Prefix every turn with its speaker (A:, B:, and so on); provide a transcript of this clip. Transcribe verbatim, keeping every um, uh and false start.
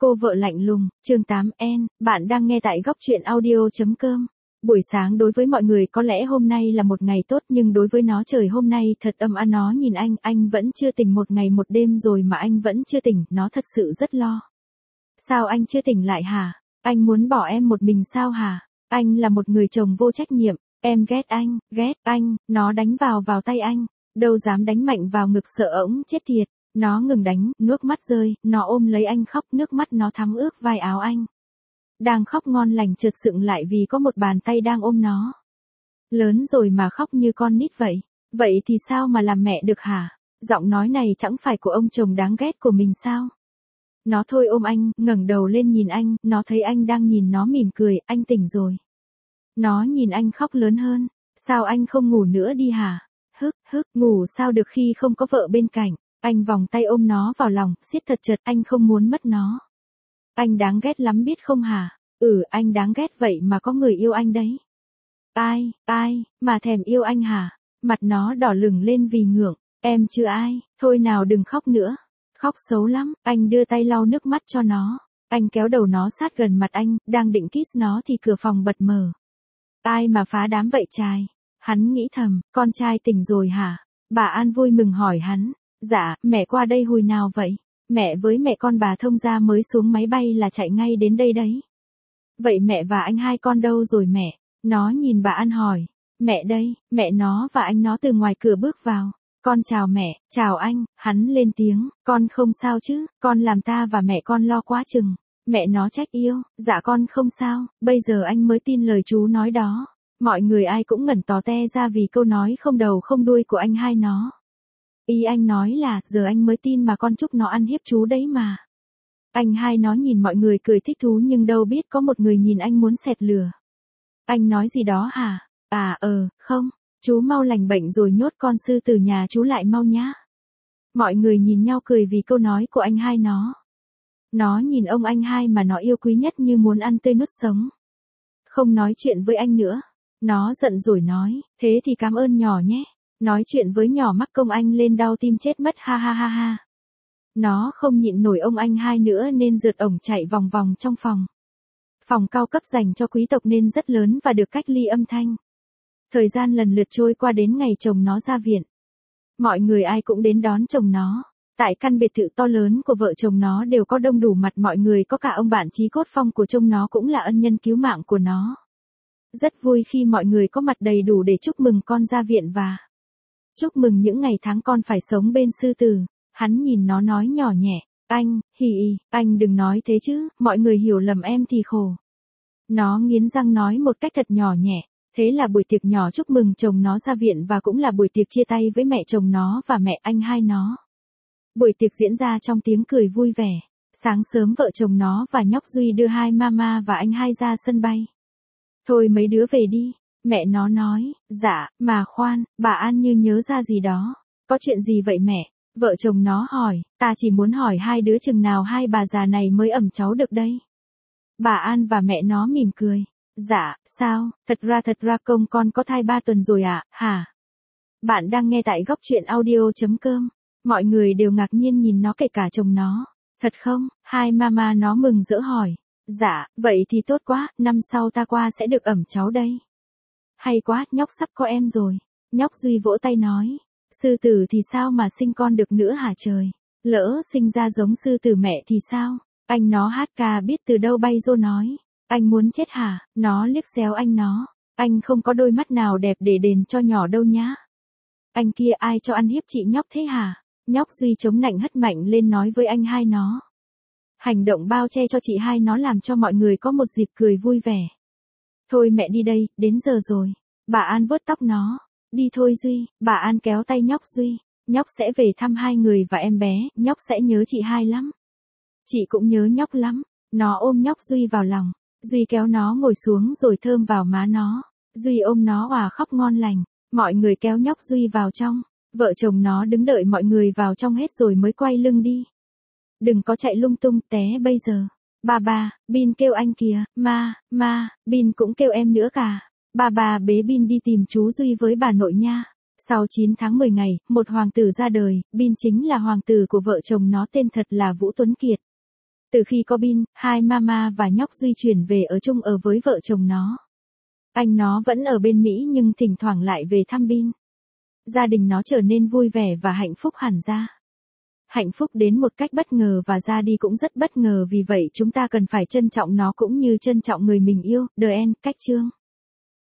A: Cô vợ lạnh lùng, chương tám N, bạn đang nghe tại góc truyện audio.com. Buổi sáng đối với mọi người có lẽ hôm nay là một ngày tốt nhưng đối với nó trời hôm nay thật âm a. Nó nhìn anh, anh vẫn chưa tỉnh một ngày một đêm rồi mà anh vẫn chưa tỉnh, nó thật sự rất lo. Sao anh chưa tỉnh lại hả? Anh muốn bỏ em một mình sao hả? Anh là một người chồng vô trách nhiệm, em ghét anh, ghét anh, nó đánh vào vào tay anh, đâu dám đánh mạnh vào ngực sợ ổng chết thiệt. Nó ngừng đánh, nước mắt rơi, nó ôm lấy anh khóc, nước mắt nó thấm ướt vai áo anh. Đang khóc ngon lành chợt sững lại vì có một bàn tay đang ôm nó. Lớn rồi mà khóc như con nít vậy. Vậy thì sao mà làm mẹ được hả? Giọng nói này chẳng phải của ông chồng đáng ghét của mình sao? Nó thôi ôm anh, ngẩng đầu lên nhìn anh, nó thấy anh đang nhìn nó mỉm cười, anh tỉnh rồi. Nó nhìn anh khóc lớn hơn, sao anh không ngủ nữa đi hả? Hức, hức, ngủ sao được khi không có vợ bên cạnh. Anh vòng tay ôm nó vào lòng, siết thật chặt, anh không muốn mất nó. Anh đáng ghét lắm biết không hả? Ừ, anh đáng ghét vậy mà có người yêu anh đấy. Ai, ai, mà thèm yêu anh hả? Mặt nó đỏ lửng lên vì ngượng, em chưa ai, thôi nào đừng khóc nữa. Khóc xấu lắm, anh đưa tay lau nước mắt cho nó. Anh kéo đầu nó sát gần mặt anh, đang định kiss nó thì cửa phòng bật mở. Ai mà phá đám vậy trai? Hắn nghĩ thầm, con trai tỉnh rồi hả? Bà An vui mừng hỏi hắn. Dạ, mẹ qua đây hồi nào vậy? Mẹ với mẹ con bà thông gia mới xuống máy bay là chạy ngay đến đây đấy. Vậy mẹ và anh hai con đâu rồi mẹ? Nó nhìn bà An hỏi. Mẹ đây, mẹ nó và anh nó từ ngoài cửa bước vào. Con chào mẹ, chào anh, hắn lên tiếng, con không sao chứ, con làm ta và mẹ con lo quá chừng. Mẹ nó trách yêu, dạ con không sao, bây giờ anh mới tin lời chú nói đó. Mọi người ai cũng ngẩn tò te ra vì câu nói không đầu không đuôi của anh hai nó. Ý anh nói là, giờ anh mới tin mà con Trúc nó ăn hiếp chú đấy mà. Anh hai nó nhìn mọi người cười thích thú nhưng đâu biết có một người nhìn anh muốn xẹt lửa. Anh nói gì đó hả? À ờ, không, chú mau lành bệnh rồi nhốt con sư tử nhà chú lại mau nhá. Mọi người nhìn nhau cười vì câu nói của anh hai nó. Nó nhìn ông anh hai mà nó yêu quý nhất như muốn ăn tươi nuốt sống. Không nói chuyện với anh nữa. Nó giận rồi nói, thế thì cảm ơn nhỏ nhé. Nói chuyện với nhỏ mắc công anh lên đau tim chết mất ha ha ha ha. Nó không nhịn nổi ông anh hai nữa nên rượt ổng chạy vòng vòng trong phòng. Phòng cao cấp dành cho quý tộc nên rất lớn và được cách ly âm thanh. Thời gian lần lượt trôi qua đến ngày chồng nó ra viện. Mọi người ai cũng đến đón chồng nó. Tại căn biệt thự to lớn của vợ chồng nó đều có đông đủ mặt mọi người, có cả ông bạn chí cốt phong của chồng nó cũng là ân nhân cứu mạng của nó. Rất vui khi mọi người có mặt đầy đủ để chúc mừng con ra viện và chúc mừng những ngày tháng con phải sống bên sư tử. Hắn nhìn nó nói nhỏ nhẹ, anh, hì hì, anh đừng nói thế chứ, mọi người hiểu lầm em thì khổ. Nó nghiến răng nói một cách thật nhỏ nhẹ, thế là buổi tiệc nhỏ chúc mừng chồng nó ra viện và cũng là buổi tiệc chia tay với mẹ chồng nó và mẹ anh hai nó. Buổi tiệc diễn ra trong tiếng cười vui vẻ. Sáng sớm vợ chồng nó và nhóc Duy đưa hai mama và anh hai ra sân bay. Thôi mấy đứa về đi. Mẹ nó nói, dạ, mà khoan, bà An như nhớ ra gì đó. Có chuyện gì vậy mẹ? Vợ chồng nó hỏi, ta chỉ muốn hỏi hai đứa chừng nào hai bà già này mới ẵm cháu được đây. Bà An và mẹ nó mỉm cười. Dạ, sao, thật ra thật ra công con có thai ba tuần rồi ạ, à, hả? Bạn đang nghe tại góc truyện audio.com. Mọi người đều ngạc nhiên nhìn nó kể cả chồng nó. Thật không? Hai mama nó mừng rỡ hỏi. Dạ, vậy thì tốt quá, năm sau ta qua sẽ được ẵm cháu đây. Hay quá, nhóc sắp có em rồi. Nhóc Duy vỗ tay nói. Sư tử thì sao mà sinh con được nữa hả trời? Lỡ sinh ra giống sư tử mẹ thì sao? Anh nó hát ca biết từ đâu bay rô nói. Anh muốn chết hả? Nó liếc xéo anh nó. Anh không có đôi mắt nào đẹp để đền cho nhỏ đâu nhá. Anh kia ai cho ăn hiếp chị nhóc thế hả? Nhóc Duy chống nạnh hất mạnh lên nói với anh hai nó. Hành động bao che cho chị hai nó làm cho mọi người có một dịp cười vui vẻ. Thôi mẹ đi đây, đến giờ rồi. Bà An vuốt tóc nó. Đi thôi Duy, bà An kéo tay nhóc Duy. Nhóc sẽ về thăm hai người và em bé, nhóc sẽ nhớ chị hai lắm. Chị cũng nhớ nhóc lắm. Nó ôm nhóc Duy vào lòng. Duy kéo nó ngồi xuống rồi thơm vào má nó. Duy ôm nó òa khóc ngon lành. Mọi người kéo nhóc Duy vào trong. Vợ chồng nó đứng đợi mọi người vào trong hết rồi mới quay lưng đi. Đừng có chạy lung tung té bây giờ. Bà bà, Bin kêu anh kìa, ma, ma, Bin cũng kêu em nữa cả. Bà bà bế Bin đi tìm chú Duy với bà nội nha. Sau chín tháng mười ngày, một hoàng tử ra đời, Bin chính là hoàng tử của vợ chồng nó, tên thật là Vũ Tuấn Kiệt. Từ khi có Bin, hai mama và nhóc Duy chuyển về ở chung ở với vợ chồng nó. Anh nó vẫn ở bên Mỹ nhưng thỉnh thoảng lại về thăm Bin. Gia đình nó trở nên vui vẻ và hạnh phúc hẳn ra. Hạnh phúc đến một cách bất ngờ và ra đi cũng rất bất ngờ, vì vậy chúng ta cần phải trân trọng nó cũng như trân trọng người mình yêu. The End, Cách Chương.